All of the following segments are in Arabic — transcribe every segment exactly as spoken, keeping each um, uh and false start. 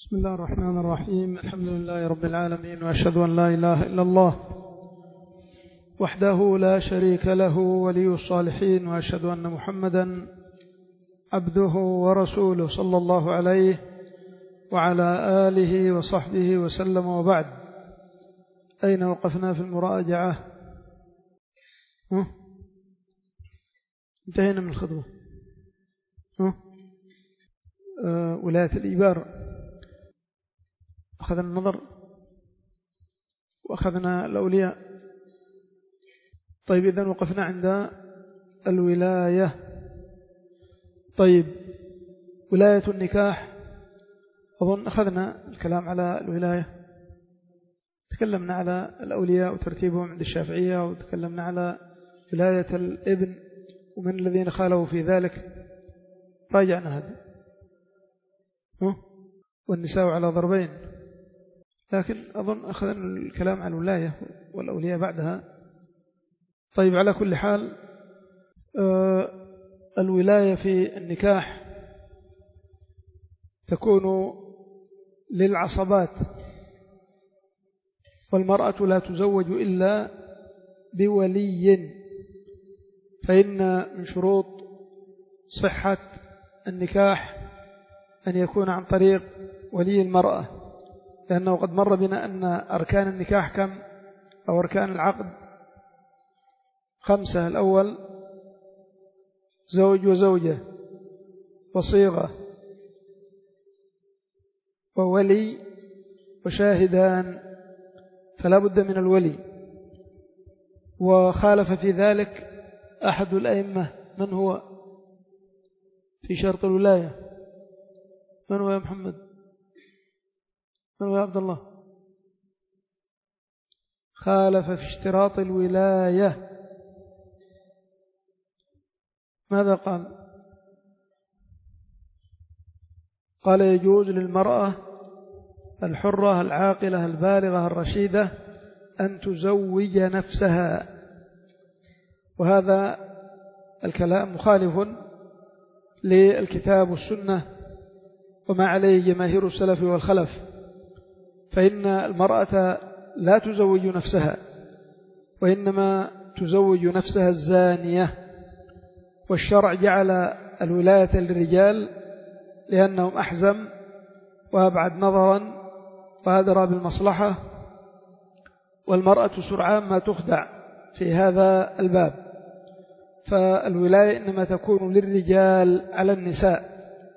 بسم الله الرحمن الرحيم. الحمد لله رب العالمين، وأشهد أن لا إله إلا الله وحده لا شريك له ولي الصالحين، وأشهد أن محمدا عبده ورسوله صلى الله عليه وعلى آله وصحبه وسلم. وبعد، أين وقفنا في المراجعة؟ انتهينا من الخطوة. أه؟ ولاية الإيبار أخذنا النظر وأخذنا الأولياء. طيب، إذن وقفنا عند الولاية. طيب، ولاية النكاح أظن أخذنا الكلام على الولاية، تكلمنا على الأولياء وترتيبهم عند الشافعية، وتكلمنا على ولاية الابن ومن الذين خالوا في ذلك، راجعنا هذا. والنساء على ضربين، لكن أظن أخذنا الكلام على الولاية والأولياء بعدها. طيب، على كل حال الولاية في النكاح تكون للعصبات، والمرأة لا تزوج إلا بولي، فإن من شروط صحة النكاح أن يكون عن طريق ولي المرأة، لأنه قد مر بنا أن أركان النكاح كم، أو أركان العقد خمسة. الأول زوج وزوجة وصيغة وولي وشاهدان، فلا بد من الولي. وخالف في ذلك أحد الأئمة، من هو في شرط الولاية؟ من هو يا محمد؟ من هو يا عبد الله؟ خالف في اشتراط الولاية. ماذا قال؟ قال يجوز للمرأة الحرة العاقلة البالغة الرشيدة أن تزوج نفسها، وهذا الكلام مخالف للكتاب والسنة وما عليه جماهير السلف والخلف، فإن المرأة لا تزوج نفسها، وإنما تزوج نفسها الزانية. والشرع جعل الولاية للرجال لأنهم أحزم وأبعد نظرا وأدرى بالمصلحة، والمرأة سرعان ما تخدع في هذا الباب. فالولاية إنما تكون للرجال على النساء.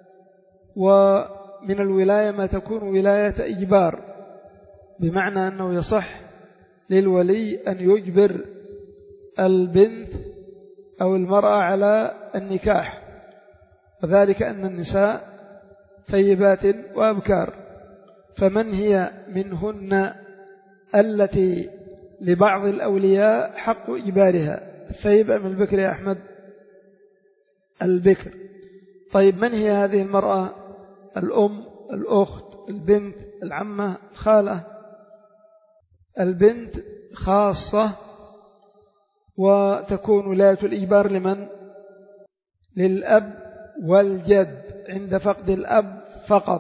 ومن الولاية ما تكون ولاية إجبار، بمعنى أنه يصح للولي أن يجبر البنت أو المرأة على النكاح، وذلك أن النساء ثيبات وأبكار، فمن هي منهن التي لبعض الأولياء حق إجبارها؟ الثيب أم البكر يا أحمد؟ البكر. طيب، من هي هذه المرأة؟ الأم، الأخت، البنت، العمة، الخالة. البنت خاصة، وتكون ولاية الإجبار لمن؟ للأب والجد عند فقد الأب فقط.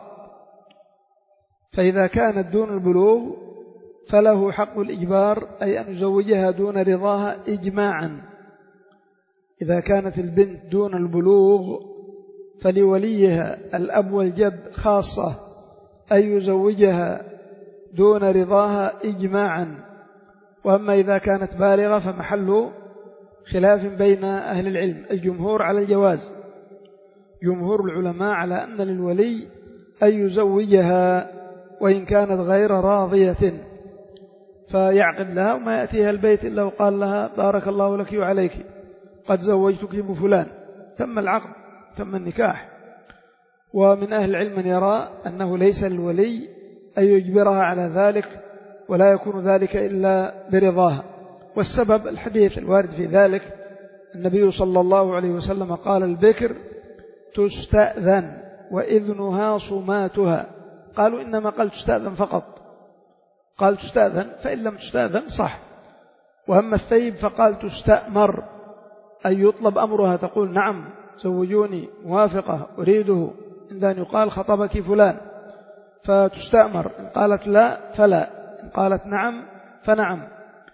فإذا كانت دون البلوغ فله حق الإجبار، أي أن يزوجها دون رضاها إجماعا. إذا كانت البنت دون البلوغ فلوليها الأب والجد خاصة أي يزوجها دون رضاها إجماعا. وأما إذا كانت بالغة فمحل خلاف بين أهل العلم. الجمهور على الجواز، جمهور العلماء على أن للولي أن يزوجها وإن كانت غير راضية، فيعقد لها وما يأتيها البيت إلا وقال لها بارك الله لك وعليك، قد زوجتك بفلان، تم العقد، تم النكاح. ومن أهل العلم من يرى أنه ليس الولي أن يجبرها على ذلك، ولا يكون ذلك إلا برضاها. والسبب الحديث الوارد في ذلك، النبي صلى الله عليه وسلم قال البكر تستأذن وإذنها صماتها. قالوا إنما قال تستأذن فقط، قال تستأذن، فإن لم تستأذن صح. وأما الثيب فقال تستأمر، أي يطلب أمرها، تقول نعم زوجوني، موافقة، أريده، عند أن يقال خطبك فلان. فتستأمر، إن قالت لا فلا، إن قالت نعم فنعم.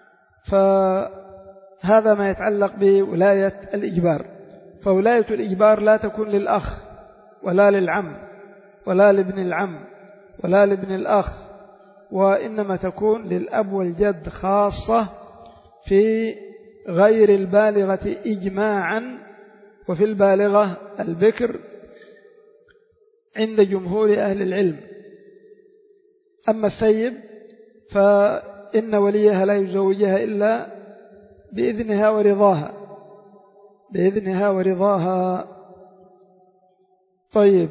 فهذا ما يتعلق بولاية الإجبار. فولاية الإجبار لا تكون للأخ ولا للعم ولا لابن العم ولا لابن الأخ، وإنما تكون للأب والجد خاصة في غير البالغة إجماعا، وفي البالغة البكر عند جمهور أهل العلم. أما الثيب فإن وليها لا يزوجها إلا بإذنها ورضاها، بإذنها ورضاها. طيب،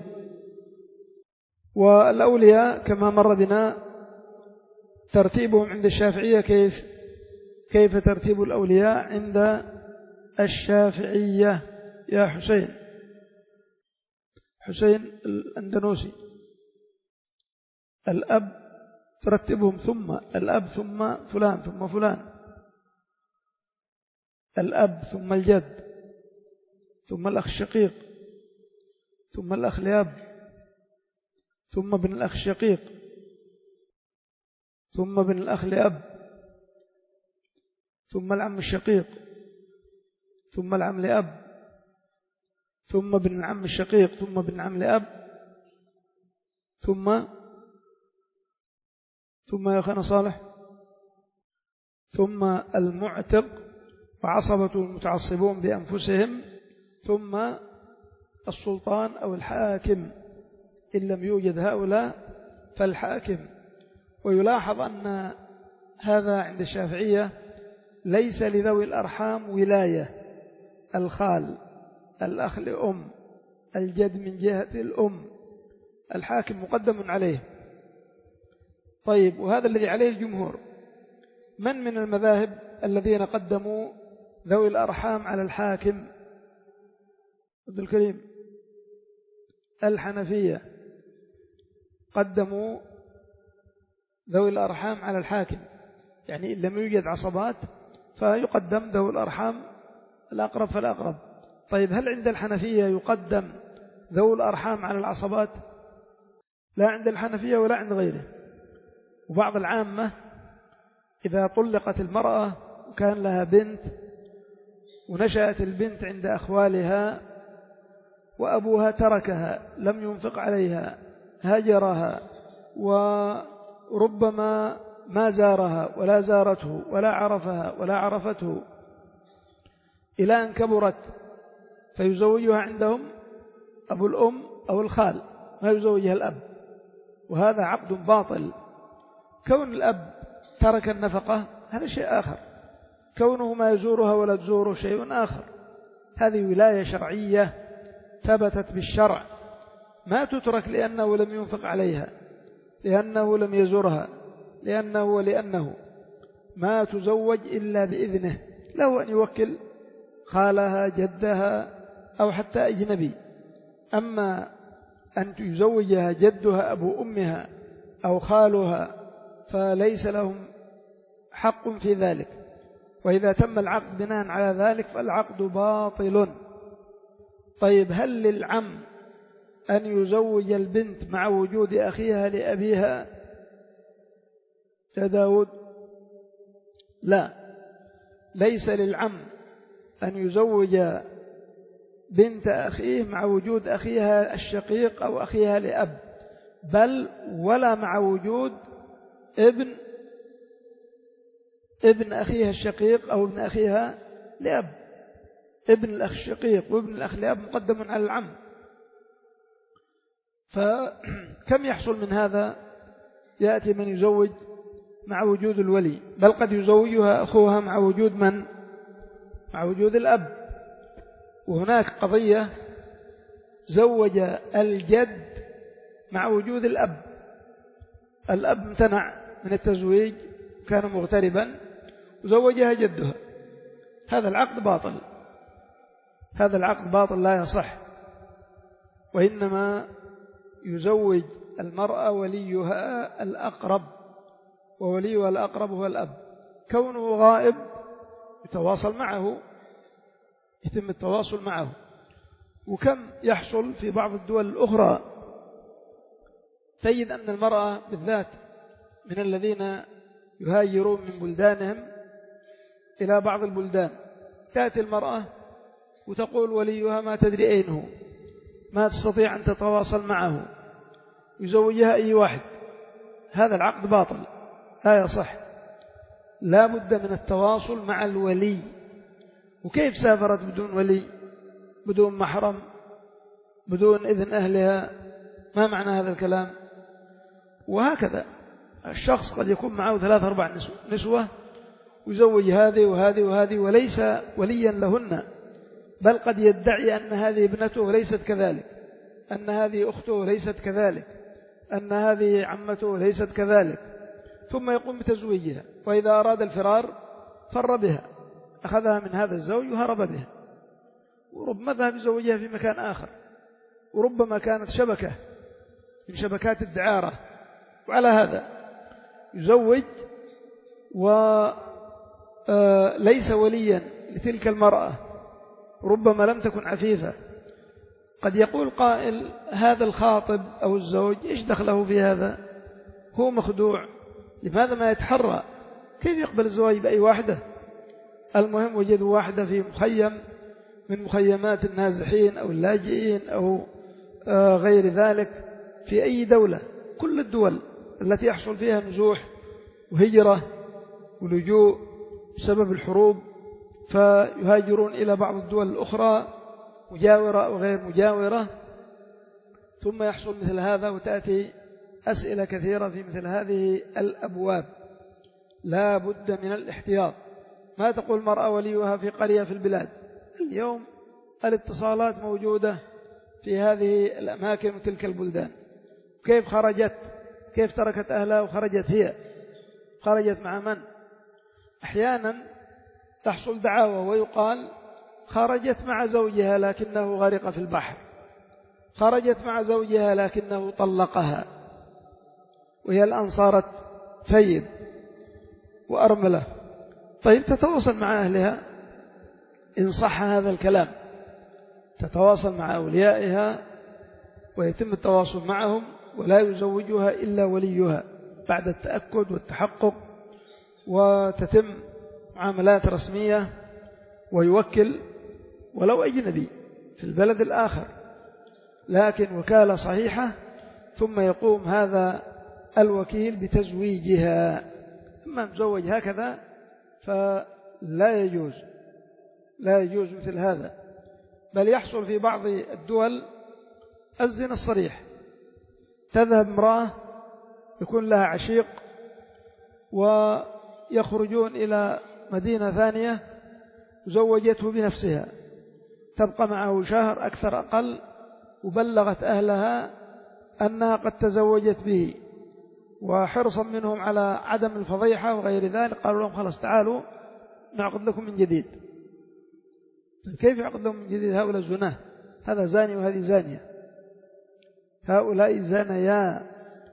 والأولياء كما مر بنا ترتيبهم عند الشافعية كيف؟ كيف ترتيب الأولياء عند الشافعية يا حسين؟ حسين الأندنوسي، الأب ترتبهم ثم الأب ثم فلان ثم فلان، الأب ثم الجد ثم الأخ الشقيق ثم الأخ لأب ثم ابن الأخ الشقيق ثم ابن الأخ لأب ثم العم الشقيق ثم العم لأب ثم ابن العم الشقيق ثم ابن العم لأب ثم ثم يا أخانا صالح ثم المعتق وعصبة المتعصبون بأنفسهم، ثم السلطان أو الحاكم إن لم يوجد هؤلاء فالحاكم. ويلاحظ أن هذا عند الشافعية ليس لذوي الأرحام ولاية، الخال، الأخ لأم، الجد من جهة الأم، الحاكم مقدم عليه. طيب، وهذا الذي عليه الجمهور. من من المذاهب الذين قدموا ذوي الأرحام على الحاكم؟ عبد الكريم. الحنفية قدموا ذوي الأرحام على الحاكم، يعني إن لم يوجد عصبات فيقدم ذوي الأرحام الأقرب فالأقرب. طيب، هل عند الحنفية يقدم ذوي الأرحام على العصبات؟ لا عند الحنفية ولا عند غيره. وبعض العامة إذا طلقت المرأة وكان لها بنت ونشأت البنت عند أخوالها وأبوها تركها، لم ينفق عليها، هجرها، وربما ما زارها ولا زارته ولا عرفها ولا عرفته إلى أن كبرت، فيزوجها عندهم أبو الأم أو الخال، ما يزوجها الأب، وهذا عقد باطل. كون الأب ترك النفقة هذا شيء آخر، كونه ما يزورها ولا تزوره شيء آخر. هذه ولاية شرعية ثبتت بالشرع، ما تترك لأنه لم ينفق عليها، لأنه لم يزورها، لأنه ولأنه، ما تزوج إلا بإذنه، له أن يوكل خالها جدها أو حتى أجنبي. أما أن يزوجها جدها أبو أمها أو خالها فليس لهم حق في ذلك، وإذا تم العقد بناء على ذلك فالعقد باطل. طيب، هل للعم أن يزوج البنت مع وجود أخيها لأبيها يا داود؟ لا، ليس للعم أن يزوج بنت أخيه مع وجود أخيها الشقيق أو أخيها لأب، بل ولا مع وجود ابن ابن أخيها الشقيق أو ابن أخيها لأب. ابن الأخ الشقيق وابن الأخ لأب مقدم على العم. فكم يحصل من هذا؟ يأتي من يزوج مع وجود الولي، بل قد يزوجها أخوها مع وجود من؟ مع وجود الأب. وهناك قضية زوج الجد مع وجود الأب، الأب امتنع من التزويج كان مغتربا وزوجها جدها، هذا العقد باطل، هذا العقد باطل لا يصح. وإنما يزوج المرأة وليها الأقرب، ووليها الأقرب هو الأب. كونه غائب يتواصل معه، يتم التواصل معه. وكم يحصل في بعض الدول الأخرى تجد أن المرأة بالذات من الذين يهاجرون من بلدانهم إلى بعض البلدان، تأتي المرأة وتقول وليها ما تدري أين هو، ما تستطيع أن تتواصل معه، يزوجها أي واحد. هذا العقد باطل لا يصح، لا بد من التواصل مع الولي. وكيف سافرت بدون ولي، بدون محرم، بدون إذن أهلها؟ ما معنى هذا الكلام؟ وهكذا الشخص قد يكون معه ثلاث أربع نسوة ويزوج هذه وهذه وهذه وليس وليا لهن، بل قد يدعي أن هذه ابنته وليست كذلك، أن هذه أخته وليست كذلك، أن هذه عمته وليست كذلك، ثم يقوم بتزويجها، وإذا أراد الفرار فر بها، أخذها من هذا الزوج وهرب بها، وربما ذهب يزوجها في مكان آخر، وربما كانت شبكة من شبكات الدعارة. وعلى هذا يزوج وليس وليا لتلك المرأة، ربما لم تكن عفيفة. قد يقول قائل هذا الخاطب أو الزوج إيش دخله في هذا؟ هو مخدوع، لماذا ما يتحرى؟ كيف يقبل الزواج بأي واحدة؟ المهم وجدوا واحدة في مخيم من مخيمات النازحين أو اللاجئين أو غير ذلك في أي دولة، كل الدول التي يحصل فيها نزوح وهجرة ولجوء بسبب الحروب، فيهاجرون إلى بعض الدول الأخرى مجاورة أو غير مجاورة، ثم يحصل مثل هذا، وتأتي أسئلة كثيرة في مثل هذه الأبواب. لا بد من الاحتياط. ما تقول المرأة وليها في قرية في البلاد، اليوم الاتصالات موجودة في هذه الأماكن وتلك البلدان، كيف خرجت، كيف تركت أهلها وخرجت هي، خرجت مع من؟ أحيانا تحصل دعاوى ويقال خرجت مع زوجها لكنه غرق في البحر، خرجت مع زوجها لكنه طلقها، وهي الآن صارت ثيب وأرملة. طيب تتواصل مع أهلها إن صح هذا الكلام، تتواصل مع أوليائها ويتم التواصل معهم، ولا يزوجها إلا وليها بعد التأكد والتحقق، وتتم معاملات رسمية، ويوكل ولو أجنبي في البلد الآخر، لكن وكالة صحيحة، ثم يقوم هذا الوكيل بتزويجها. أما مزوج هكذا فلا يجوز، لا يجوز مثل هذا، بل يحصل في بعض الدول الزنا الصريح. تذهب امرأة يكون لها عشيق ويخرجون إلى مدينة ثانية، زوجته بنفسها، تبقى معه شهر أكثر أقل، وبلغت أهلها أنها قد تزوجت به، وحرصا منهم على عدم الفضيحة وغير ذلك قالوا لهم خلاص تعالوا نعقد لكم من جديد. كيف يعقد لهم من جديد؟ هؤلاء زناه، هذا زاني وهذه زانية، هؤلاء زانيا.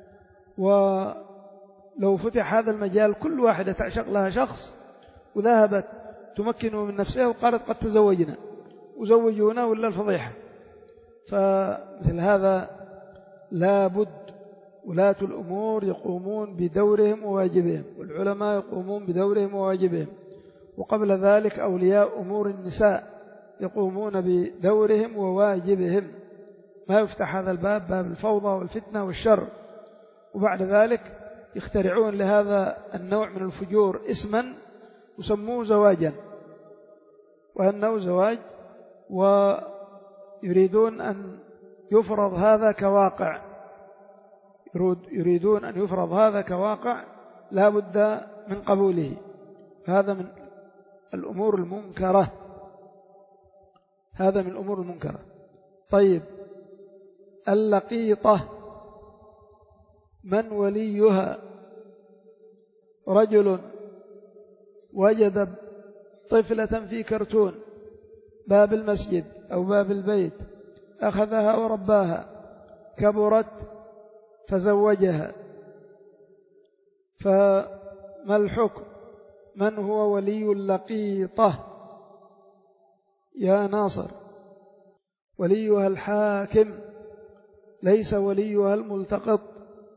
ولو فتح هذا المجال كل واحدة تعشق لها شخص وذهبت تمكنه من نفسها وقالت قد تزوجنا وزوجونا ولا الفضيحة. فمثل هذا لا بد ولاة الأمور يقومون بدورهم وواجبهم، والعلماء يقومون بدورهم وواجبهم، وقبل ذلك أولياء أمور النساء يقومون بدورهم وواجبهم. ما يفتح هذا الباب، باب الفوضى والفتنة والشر، وبعد ذلك يخترعون لهذا النوع من الفجور اسما يسموه زواجا، وأنه زواج، ويريدون أن يفرض هذا كواقع، يريدون أن يفرض هذا كواقع لا بد من قبوله. هذا من الأمور المنكرة، هذا من الأمور المنكرة. طيب اللقيطة من وليها؟ رجل وجد طفلة في كرتون باب المسجد أو باب البيت، أخذها ورباها، كبرت فزوجها، فما الحكم؟ من هو ولي اللقيطة يا ناصر؟ وليها الحاكم، ليس وليها الملتقط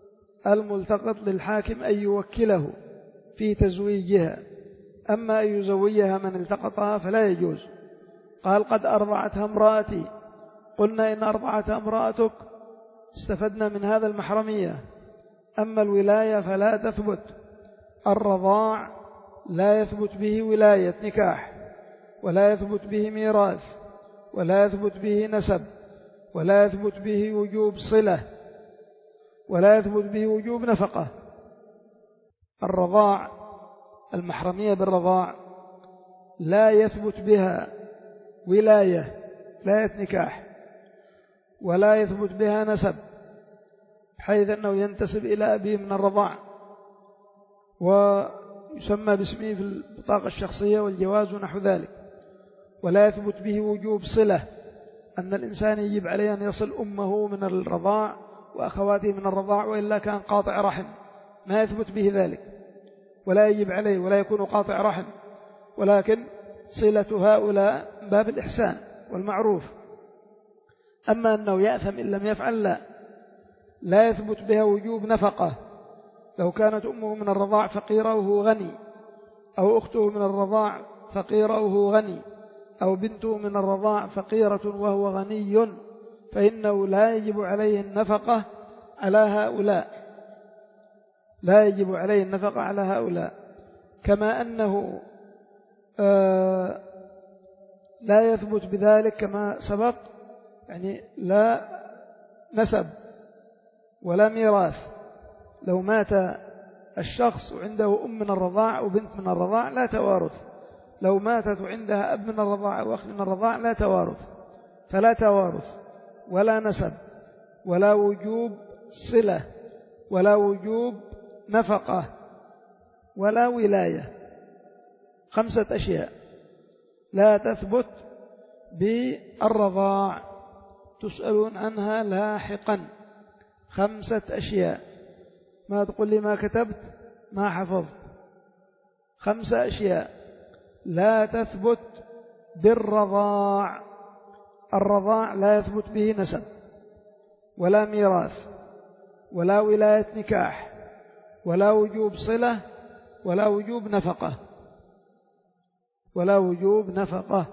الملتقط للحاكم أن يوكله في تزويجها، أما أن يزوجها من التقطها فلا يجوز. قال قد أرضعتها امرأتي، قلنا إن أرضعتها امرأتك استفدنا من هذا المحرمية. أما الولاية فلا تثبت، الرضاع لا يثبت به ولاية نكاح، ولا يثبت به ميراث، ولا يثبت به نسب، ولا يثبت به وجوب صلة، ولا يثبت به وجوب نفقة. الرضاع، المحرمية بالرضاع لا يثبت بها ولاية، ولاية نكاح، ولا يثبت بها نسب حيث أنه ينتسب إلى أبيه من الرضاع ويسمى باسمه في البطاقة الشخصية والجواز ونحو ذلك، ولا يثبت به وجوب صلة، أن الإنسان يجب عليه أن يصل أمه من الرضاع وأخواته من الرضاع وإلا كان قاطع رحم، ما يثبت به ذلك، ولا يجب عليه ولا يكون قاطع رحم، ولكن صلة هؤلاء باب الإحسان والمعروف. أما أنه يأثم إن لم يفعل لا لا يثبت بها وجوب نفقة، لو كانت أمه من الرضاع فقيرة وهو غني، أو أخته من الرضاع فقيرة وهو غني، أو بنته من الرضاع فقيرة وهو غني، فإنه لا يجب عليه النفقة على هؤلاء، لا يجب عليه النفقة على هؤلاء. كما أنه آه لا يثبت بذلك كما سبق، يعني لا نسب ولا ميراث. لو مات الشخص وعنده أم من الرضاع وبنت من الرضاع لا توارث، لو ماتت وعندها أب من الرضاع وأخ من الرضاع لا توارث، فلا توارث ولا نسب ولا وجوب صلة ولا وجوب نفقة ولا ولاية. خمسة أشياء لا تثبت بالرضاع، تسألون عنها لاحقا. خمسة أشياء، ما تقول لي ما كتبت ما حفظت. خمسة أشياء لا تثبت بالرضاع. الرضاع لا يثبت به نسب ولا ميراث ولا ولاية نكاح ولا وجوب صلة ولا وجوب نفقة، ولا وجوب نفقة.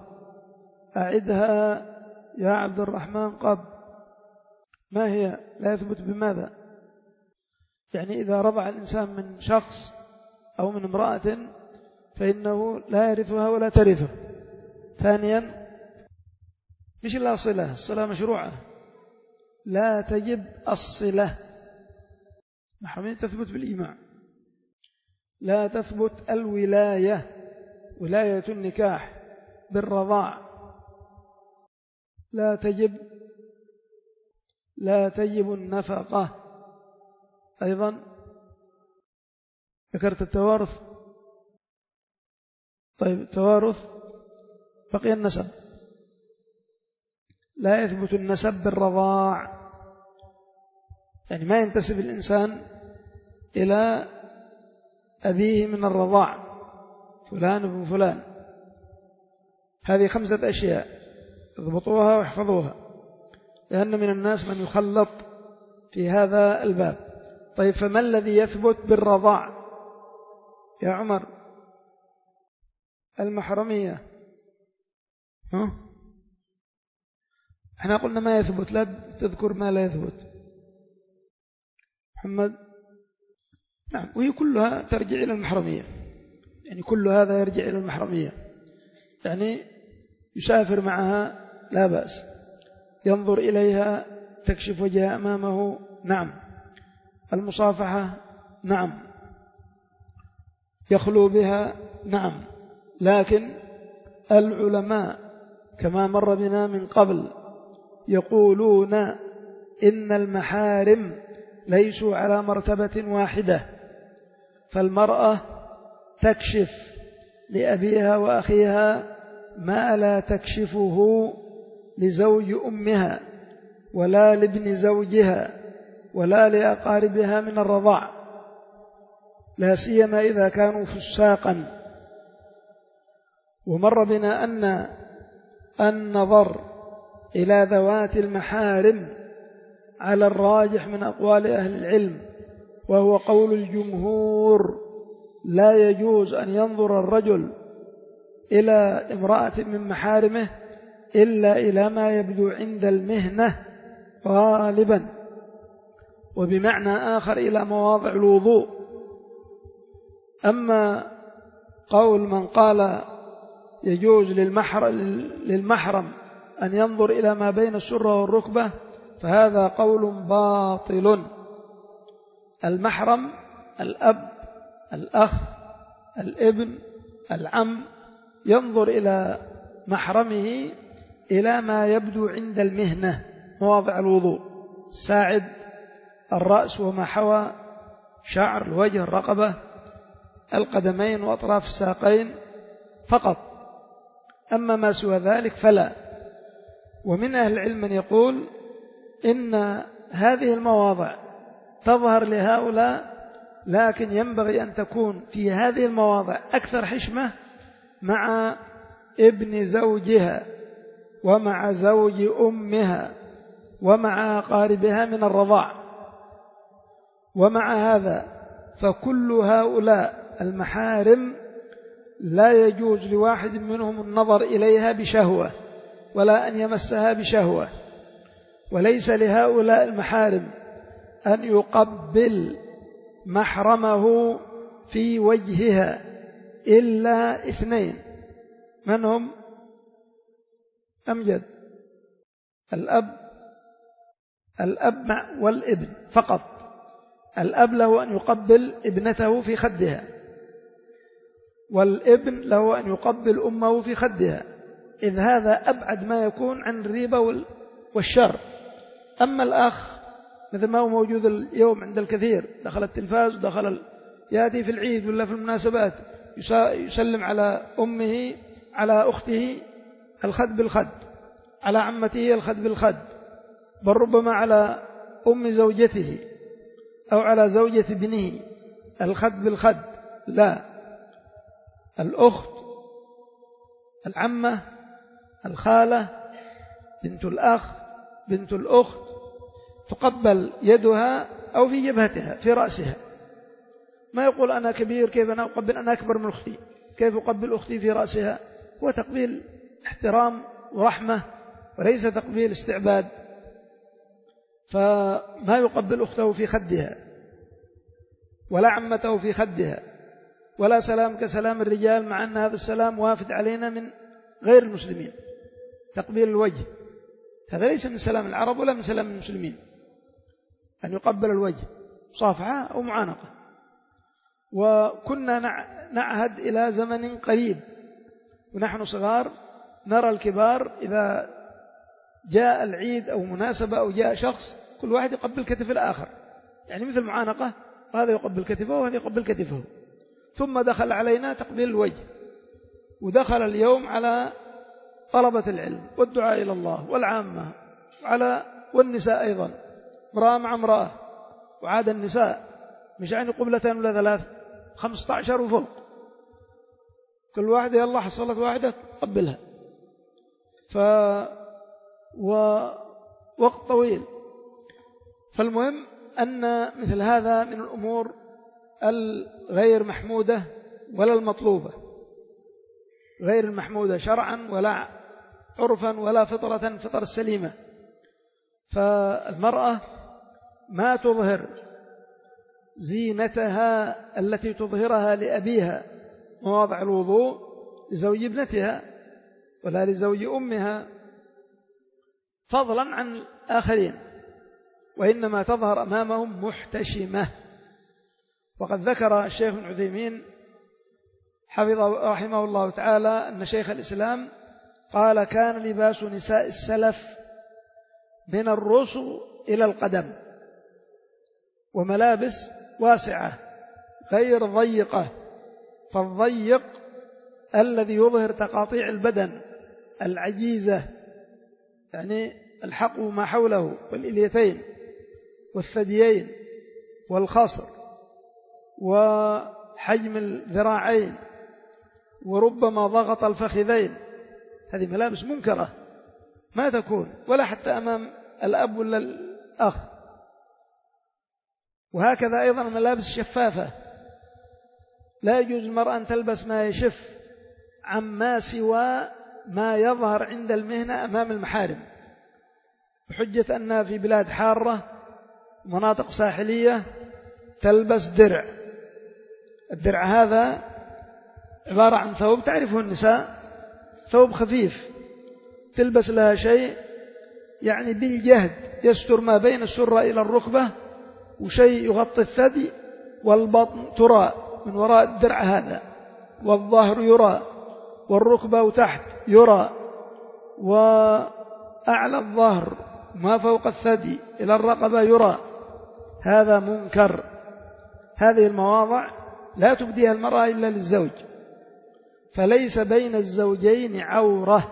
أعدها يا عبد الرحمن قب. ما هي؟ لا يثبت بماذا؟ يعني إذا رضع الإنسان من شخص أو من امرأة فإنه لا يرثها ولا ترثه. ثانيا مش إلا صلة، الصلة مشروعة، لا تجب الصلة، محرمية تثبت بالإجماع. لا تثبت الولاية، ولاية النكاح بالرضاع لا تجب، لا تجب النفقة. أيضا ذكرت التوارث. طيب التوارث بقي النسب، لا يثبت النسب بالرضاع، يعني ما ينتسب الإنسان إلى أبيه من الرضاع فلان ابن فلان. هذه خمسة أشياء اضبطوها واحفظوها، لأن من الناس من يخلط في هذا الباب. طيب فما الذي يثبت بالرضاع يا عمر؟ المحرمية. ها؟ احنا قلنا ما يثبت، لا تذكر ما لا يثبت. محمد. نعم، وهي كلها ترجع إلى المحرمية، يعني كل هذا يرجع إلى المحرمية. يعني يسافر معها لا بأس، ينظر إليها تكشف وجهها أمامه نعم، المصافحة نعم، يخلو بها نعم. لكن العلماء كما مر بنا من قبل يقولون إن المحارم ليسوا على مرتبة واحدة، فالمرأة تكشف لأبيها وأخيها ما لا تكشفه لزوج أمها ولا لابن زوجها ولا لأقاربها من الرضاع، لا سيما إذا كانوا فساقا. ومر بنا أن النظر إلى ذوات المحارم على الراجح من أقوال أهل العلم وهو قول الجمهور، لا يجوز أن ينظر الرجل إلى امرأة من محارمه إلا إلى ما يبدو عند المهنة غالبا، وبمعنى آخر إلى مواضع الوضوء. أما قول من قال يجوز للمحرم أن ينظر إلى ما بين السرة والركبة فهذا قول باطل. المحرم الأب، الأخ، الابن، العم ينظر إلى محرمه إلى ما يبدو عند المهنة، مواضع الوضوء، الساعد، الرأس وما حوى، شعر الوجه، الرقبة، القدمين وأطراف الساقين فقط. أما ما سوى ذلك فلا. ومن أهل العلم من يقول إن هذه المواضع تظهر لهؤلاء، لكن ينبغي أن تكون في هذه المواضع أكثر حشمة مع ابن زوجها ومع زوج أمها ومع أقاربها من الرضاع. ومع هذا فكل هؤلاء المحارم لا يجوز لواحد منهم النظر إليها بشهوة ولا أن يمسها بشهوة، وليس لهؤلاء المحارم أن يقبل محرمه في وجهها إلا اثنين، من هم؟ أمجد؟ الأب الأب والابن فقط. الأب له أن يقبل ابنته في خدها، والابن له أن يقبل أمه في خدها، إذ هذا أبعد ما يكون عن الريبة والشر. أما الأخ مثل ما هو موجود اليوم عند الكثير، دخل التلفاز ودخل ال... يأتي في العيد ولا في المناسبات يسلم على أمه، على أخته الخد بالخد، على عمته الخد بالخد، بل ربما على أم زوجته أو على زوجة ابنه الخد بالخد. لا، الأخت، العمة، الخالة، بنت الأخ، بنت الأخت تقبل يدها أو في جبهتها في رأسها. ما يقول أنا كبير كيف أنا أقبل، أنا أكبر من أختي كيف أقبل أختي في رأسها؟ هو تقبيل احترام ورحمة وليس تقبيل استعباد. فما يقبل أخته في خدها ولا عمته في خدها، ولا سلام كسلام الرجال، مع أن هذا السلام وافد علينا من غير المسلمين. تقبيل الوجه هذا ليس من سلام العرب ولا من سلام المسلمين، أن يقبل الوجه صافحة أو معانقة. وكنا نعهد إلى زمن قريب ونحن صغار نرى الكبار إذا جاء العيد أو مناسبة أو جاء شخص كل واحد يقبل كتف الآخر، يعني مثل معانقة، وهذا يقبل كتفه وهذا يقبل كتفه. ثم دخل علينا تقبيل الوجه، ودخل اليوم على طلبة العلم والدعاء إلى الله والعامة على والنساء أيضا، امرأة مع امرأة. وعاد النساء مش يعني قبلتين ولا ثلاث، خمسة عشر وفوق، كل واحدة يلا حصلت واحدة قبلها. ف ووقت طويل. فالمهم أن مثل هذا من الأمور الغير محمودة ولا المطلوبة، غير المحمودة شرعا ولا عرفا ولا فطرة فطر السليمة. فالمرأة ما تظهر زينتها التي تظهرها لأبيها مواضع الوضوء لزوج ابنتها ولا لزوج أمها فضلا عن الآخرين، وإنما تظهر أمامهم محتشمة. وقد ذكر الشيخ ابن عثيمين حفظه رحمه الله تعالى أن شيخ الإسلام قال كان لباس نساء السلف من الرسل إلى القدم، وملابس واسعة غير ضيقة، فالضيق الذي يظهر تقاطيع البدن العجيزة، يعني الحق ما حوله والإليتين والثديين والخصر وحجم الذراعين وربما ضغط الفخذين، هذه ملابس منكرة ما تكون ولا حتى أمام الأب ولا الأخ. وهكذا أيضا الملابس الشفافة، لا يجوز المرأة أن تلبس ما يشف عما سوى ما يظهر عند المهنة أمام المحارم، بحجة أنها في بلاد حارة مناطق ساحلية تلبس درع. الدرع هذا عبارة عن ثوب تعرفه النساء، ثوب خفيف تلبس لها شيء يعني بالجهد يستر ما بين السرة إلى الركبة، وشيء يغطي الثدي والبطن ترى من وراء الدرع هذا، والظهر يرى، والركبة وتحت يرى، وأعلى الظهر ما فوق الثدي إلى الرقبة يرى. هذا منكر. هذه المواضع لا تبديها المرأة إلا للزوج، فليس بين الزوجين عورة،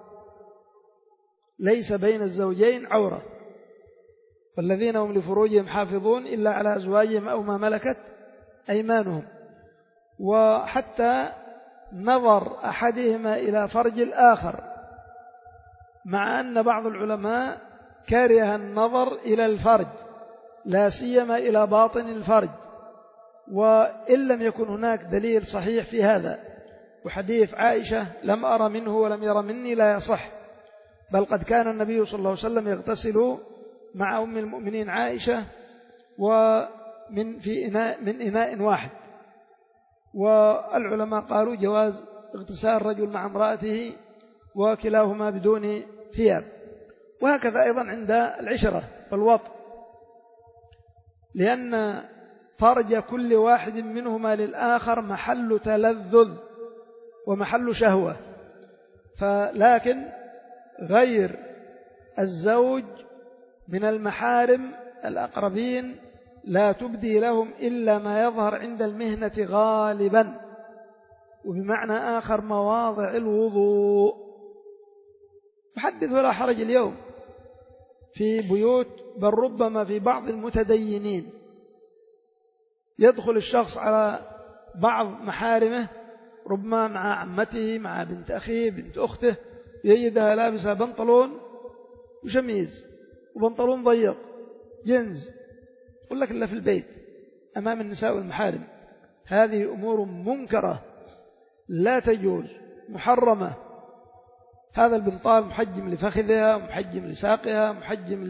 ليس بين الزوجين عورة. والذين هم لفروجهم حافظون إلا على أزواجهم أو ما ملكت أيمانهم. وحتى نظر أحدهما إلى فرج الآخر، مع أن بعض العلماء كره النظر إلى الفرج لا سيما إلى باطن الفرج، وإن لم يكن هناك دليل صحيح في هذا. وحديث عائشة لم أرى منه ولم ير مني لا يصح، بل قد كان النبي صلى الله عليه وسلم يغتسل مع أم المؤمنين عائشة ومن في إناء من إناء واحد. والعلماء قالوا جواز اغتسال الرجل مع امرأته وكلاهما بدون ثياب. وهكذا أيضا عند العشرة والوطء، لأن فرج كل واحد منهما للآخر محل تلذذ ومحل شهوة. فلكن غير الزوج من المحارم الأقربين لا تبدي لهم إلا ما يظهر عند المهنة غالبا، وبمعنى آخر مواضع الوضوء. محدث ولا حرج اليوم في بيوت، بل ربما في بعض المتدينين يدخل الشخص على بعض محارمه، ربما مع عمته، مع بنت أخيه، بنت أخته، يجدها لابسة بنطلون وشميز وبنطلون ضيق جنز، يقول لك إلا في البيت أمام النساء والمحارم. هذه أمور منكرة لا تجوز، محرمة. هذا البنطال محجم لفخذها، محجم لساقها، محجم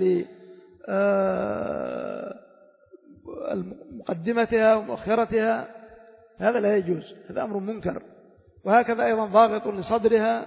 لمقدمتها ومؤخرتها، هذا لا يجوز، هذا أمر منكر. وهكذا أيضا ضاغط لصدرها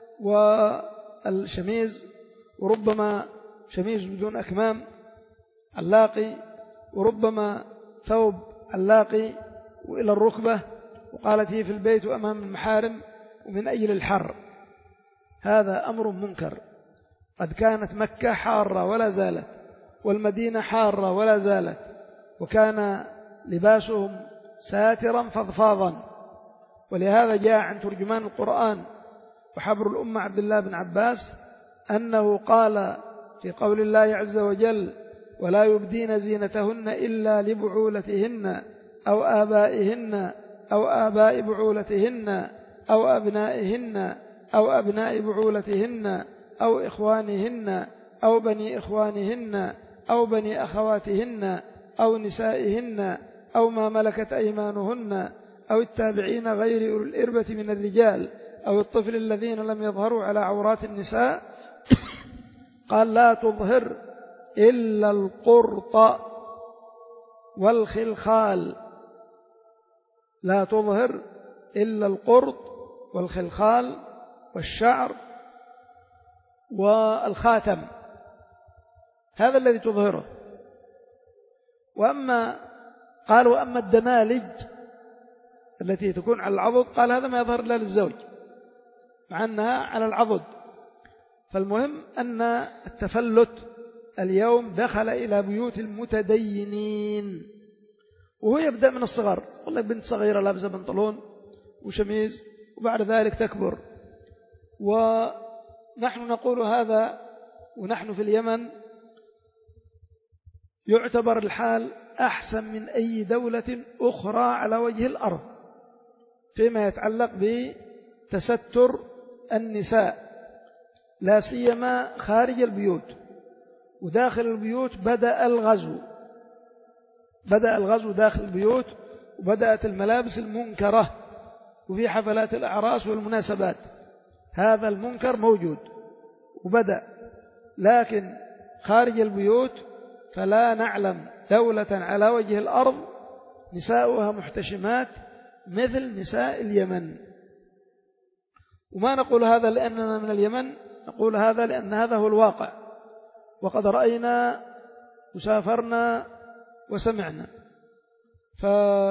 والشميز، وربما شميز بدون أكمام علاقي، وربما ثوب علاقي وإلى الركبة، وقالت هي في البيت وأمام المحارم ومن أجل الحر. هذا أمر منكر. قد كانت مكة حارة ولا زالت، والمدينة حارة ولا زالت، وكان لباسهم ساترا فضفاضا. ولهذا جاء عن ترجمان القرآن وحبر الأمة عبد الله بن عباس أنه قال في قول الله عز وجل: ولا يبدين زينتهن إلا لبعولتهن أو آبائهن أو آباء بعولتهن أو أبنائهن أو أبناء بعولتهن أو إخوانهن أو بني إخوانهن أو بني أخواتهن أو نسائهن أو ما ملكت أيمانهن أو التابعين غير أولي الإربة من الرجال أو الطفل الذين لم يظهروا على عورات النساء. قال: لا تظهر إلا القرط والخلخال، لا تظهر إلا القرط والخلخال والشعر والخاتم، هذا الذي تظهره. وأما قال وأما الدمالج التي تكون على العضد، قال هذا ما يظهر إلا للزوج، مع أنها على العضد. فالمهم أن التفلت اليوم دخل إلى بيوت المتدينين، وهو يبدأ من الصغر. والله بنت صغيرة لابسة بنطلون وشميز، وبعد ذلك تكبر. ونحن نقول هذا ونحن في اليمن يعتبر الحال أحسن من أي دولة أخرى على وجه الأرض فيما يتعلق بتستر النساء، لا سيما خارج البيوت. وداخل البيوت بدأ الغزو، بدأ الغزو داخل البيوت، وبدأت الملابس المنكرة، وفي حفلات الأعراس والمناسبات هذا المنكر موجود وبدأ. لكن خارج البيوت فلا نعلم دولة على وجه الأرض نساؤها محتشمات مثل نساء اليمن. وما نقول هذا لأننا من اليمن، نقول هذا لأن هذا هو الواقع، وقد رأينا وسافرنا وسمعنا. ف...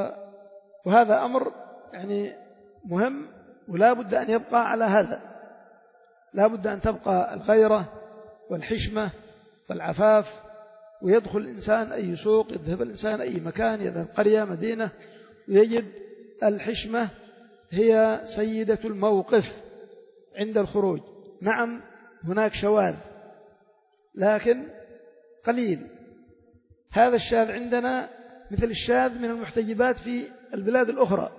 وهذا أمر يعني مهم، ولا بد أن يبقى على هذا، لا بد أن تبقى الغيرة والحشمة والعفاف، ويدخل الإنسان أي سوق، يذهب الإنسان أي مكان، يذهب قرية مدينة، ويجد الحشمة هي سيدة الموقف عند الخروج. نعم هناك شواذ لكن قليل. هذا الشاذ عندنا مثل الشاذ من المحتجبات في البلاد الأخرى.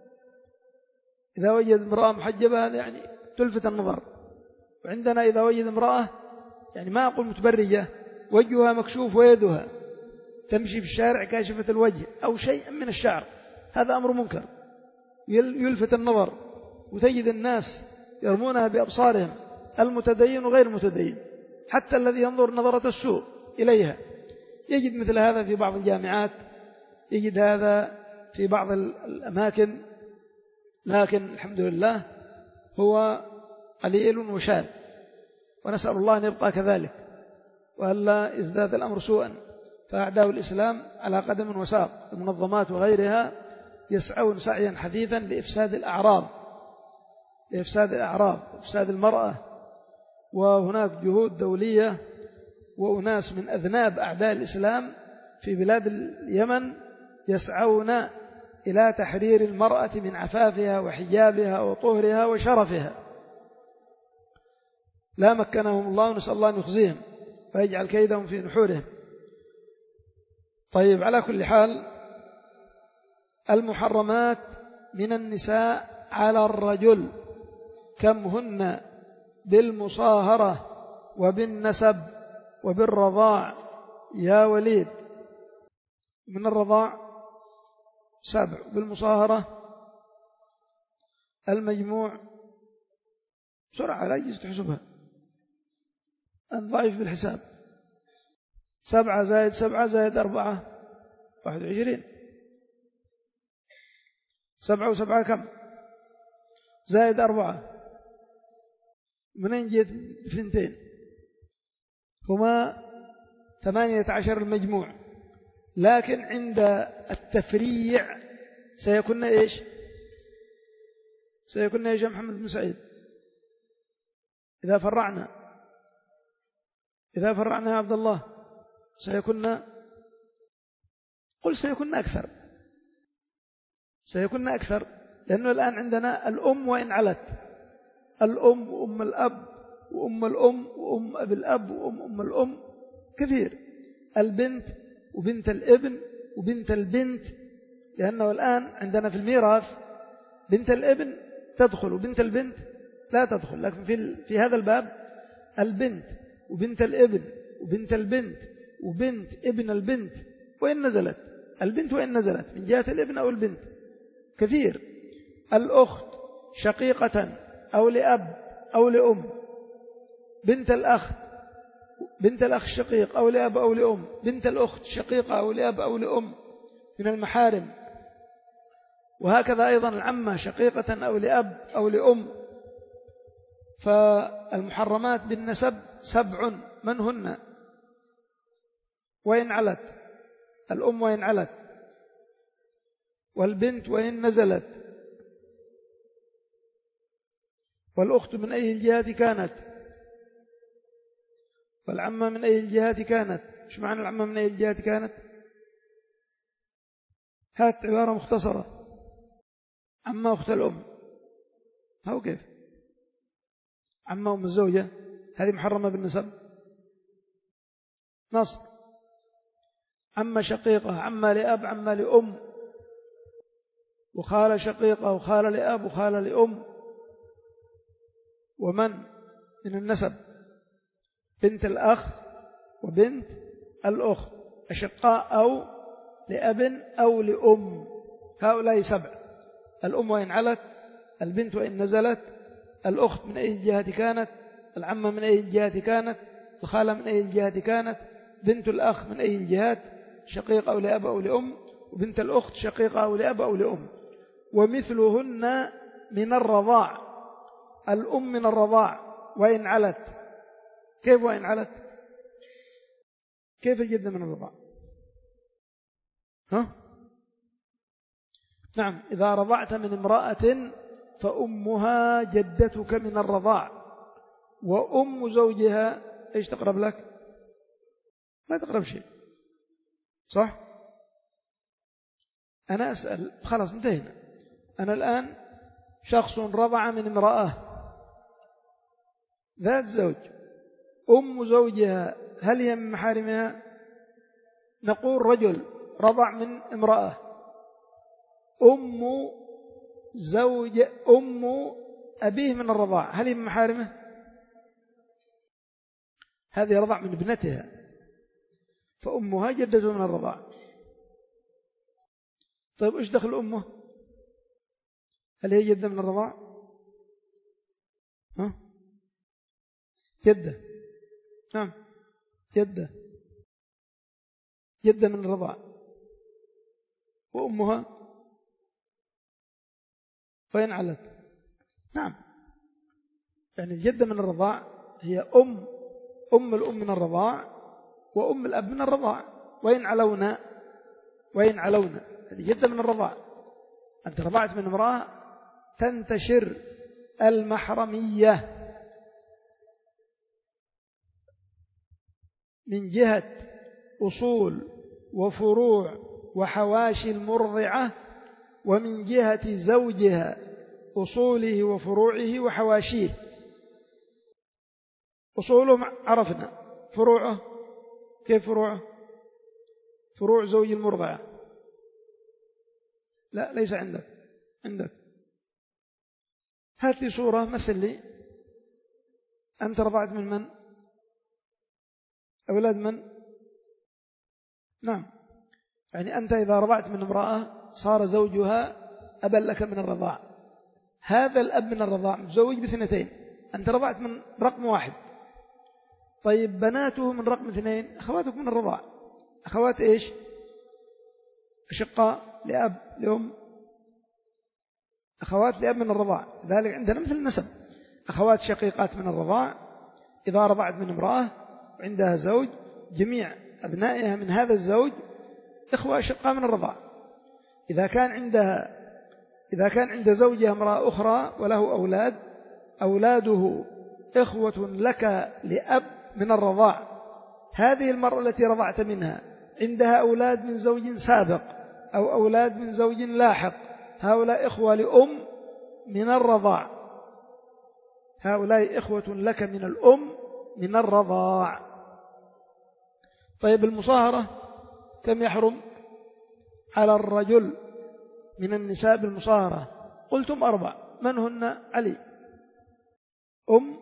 إذا وجد امرأة محجبة هذا يعني تلفت النظر، وعندنا إذا وجد امرأة يعني ما أقول متبرجة، وجهها مكشوف ويدها تمشي في الشارع كاشفة الوجه أو شيء من الشعر، هذا أمر منكر يلفت النظر، وتجد الناس يرمونها بأبصارهم، المتدين وغير المتدين، حتى الذي ينظر نظرة السوء إليها. يجد مثل هذا في بعض الجامعات، يجد هذا في بعض الأماكن، لكن الحمد لله هو قليل وشاذ، ونسأل الله أن يبقى كذلك وألا يزداد الأمر سوءا. فأعداء الإسلام على قدم وساق، المنظمات وغيرها يسعون سعيا حثيثا لإفساد الأعراض، لإفساد الأعراض وإفساد المرأة. وهناك جهود دولية وأناس من أذناب أعداء الإسلام في بلاد اليمن يسعون إلى تحرير المرأة من عفافها وحجابها وطهرها وشرفها. لا مكنهم الله، ونسأل الله أن يخزيهم ويجعل كيدهم في نحورهم. طيب، على كل حال المحرمات من النساء على الرجل كم هن بالمصاهرة وبالنسب وبالرضاع يا وليد؟ من الرضاع سبع، بالمصاهرة المجموع بسرعة لا يجوز تحسبها، أن ضعيف بالحساب. سبعة زائد سبعة زائد أربعة واحد وعشرين. سبعة وسبعة كم؟ زائد أربعة منين جيت اثنتين؟ هما ثمانية عشر المجموع، لكن عند التفريع سيكون إيش؟ سيكون إيش يا محمد بن سعيد؟ إذا فرعنا إذا فرعنا يا عبد الله سيكون، قل سيكون أكثر، سيكون أكثر، لأنه الآن عندنا الأم وإن علت، الأم وأم الأب وأم الأم وأم أبي الأب وأم أم الأم كثير، البنت وبنت الابن وبنت البنت، لأنه الآن عندنا في الميراث بنت الابن تدخل وبنت البنت لا تدخل، لكن في في هذا الباب البنت وبنت الابن وبنت البنت وبنت ابن البنت وإن نزلت، البنت وإن نزلت من جهة الابن أو البنت كثير. الأخت شقيقة أو لأب أو لأم، بنت الأخ بنت الأخ الشقيق أو لأب أو لأم، بنت الأخت شقيقة أو لأب أو لأم من المحارم، وهكذا أيضا العمة شقيقة أو لأب أو لأم. فالمحرمات بالنسب سبع، من هن؟ وإن علت، الأم وإن علت، والبنت وإن نزلت، والأخت من أي الجهات كانت، والعمة من أي الجهات كانت. إيش معنى العمة من أي الجهات كانت؟ هات عبارة مختصرة. عمة أخت الأم، هو كيف؟ عمة أم الزوجة هذه محرمة بالنسب. نص عمة شقيقة، عمة لأب، عمة لأم، وخالة شقيقة وخالة لأب وخالة لأم. ومن من النسب؟ بنت الأخ وبنت الأخت، أشقاء أو لأب أو لأم. هؤلاء سبع: الأم وإن علت، البنت وإن نزلت، الأخت من أي جهة كانت، العمة من أي جهة كانت، الخالة من أي جهة كانت، بنت الأخ من أي الجهات، شقيق أو لأب أو لأم، وبنت الأخت شقيقة أو لأب أو لأم. ومثلهن من الرضاع: الأم من الرضاع وإن علت. كيف وإن علت؟ كيف الجدة من الرضاع؟ ها؟ نعم، إذا رضعت من امرأة فأمها جدتك من الرضاع، وأم زوجها إيش تقرب لك؟ ما تقرب شيء، صح؟ أنا أسأل، خلاص انتهينا. أنا الآن شخص رضع من امرأة ذات زوج، أم زوجها هل هي من محارمها؟ نقول رجل رضع من امرأة، أم زوج أم أبيه من الرضاع، هل هي من محارمه؟ هذه رضع من ابنتها، فأمها جدته من الرضاع. طيب إيش دخل أمه؟ هل هي جدة من الرضاع؟ ها؟ جدة، نعم جدة، جدة من الرضاع. وأمها وين علت؟ نعم، يعني الجدة من الرضاع هي أم أم الأم من الرضاع وأم الأب من الرضاع، وين علونا وين علونا هذه جدة من الرضاع. أنت رضعت من امرأة تنتشر المحرمية من جهة أصول وفروع وحواشي المرضعة، ومن جهة زوجها أصوله وفروعه وحواشيه. أصوله عرفنا، فروعه كيف فروعه؟ فروع زوج المرضعة. لا ليس عندك، عندك. هات لي صورة مثل لي، أنت رضعت من من؟ أولاد من؟ نعم، يعني أنت إذا رضعت من امرأة صار زوجها أبا لك من الرضاع. هذا الأب من الرضاع متزوج باثنتين، أنت رضعت من رقم واحد. طيب بناته من رقم اثنين أخواتك من الرضاع. أخوات إيش؟ أشقاء لأب لأم، أخوات لأب من الرضاع. ذلك عندنا مثل النسب، أخوات شقيقات من الرضاع. إذا رضعت من امرأة وعندها زوج، جميع أبنائها من هذا الزوج إخوة أشقاء من الرضاع. إذا كان عندها إذا كان عند زوجها امرأة أخرى وله أولاد، أولاده إخوة لك لأب من الرضاع. هذه المرأة التي رضعت منها عندها أولاد من زوج سابق أو أولاد من زوج لاحق، هؤلاء إخوة لأم من الرضاع، هؤلاء إخوة لك من الأم من الرضاع. طيب المصاهرة كم يحرم على الرجل من النساء بالمصاهرة؟ قلتم أربع، من هن؟ علي، أم،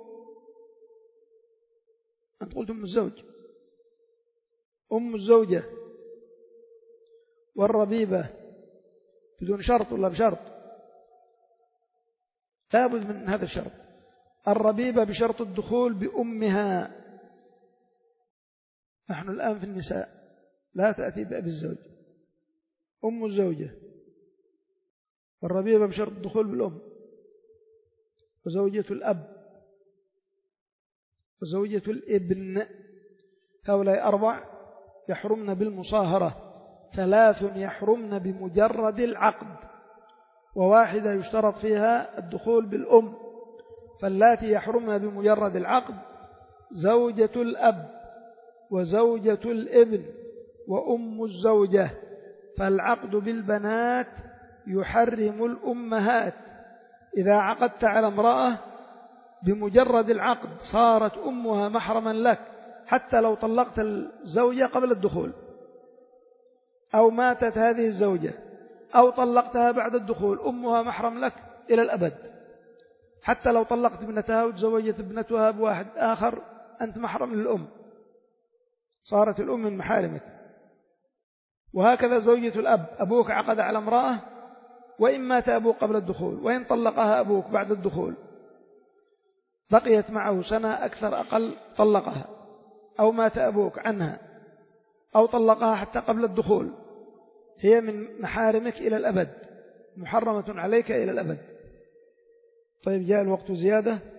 أنت قلتم الزوج، أم الزوجة، والربيبة بدون شرط ولا بشرط؟ لابد من هذا الشرط، الربيبة بشرط الدخول بأمها. نحن الآن في النساء لا تأتي بأبي الزوج، أم الزوجة، والربيبة بشرط الدخول بالأم، وزوجة الأب، وزوجة الابن. هؤلاء أربع يحرمن بالمصاهرة. ثلاث يحرمن بمجرد العقد، وواحدة يشترط فيها الدخول بالأم. فاللاتي يحرمن بمجرد العقد زوجة الأب وزوجة الابن وأم الزوجة. فالعقد بالبنات يحرم الأمهات. إذا عقدت على امرأة بمجرد العقد صارت أمها محرما لك، حتى لو طلقت الزوجة قبل الدخول، أو ماتت هذه الزوجة، أو طلقتها بعد الدخول، أمها محرم لك إلى الأبد. حتى لو طلقت ابنتها وتزوجت ابنتها بواحد آخر، أنت محرم للأم، صارت الأم من محارمك. وهكذا زوجة الأب، أبوك عقد على امرأة وإن مات أبوك قبل الدخول، وإن طلقها أبوك بعد الدخول بقيت معه سنة أكثر أقل طلقها، أو مات أبوك عنها أو طلقها حتى قبل الدخول، هي من محارمك إلى الأبد، محرمة عليك إلى الأبد. طيب، جاء الوقت زيادة.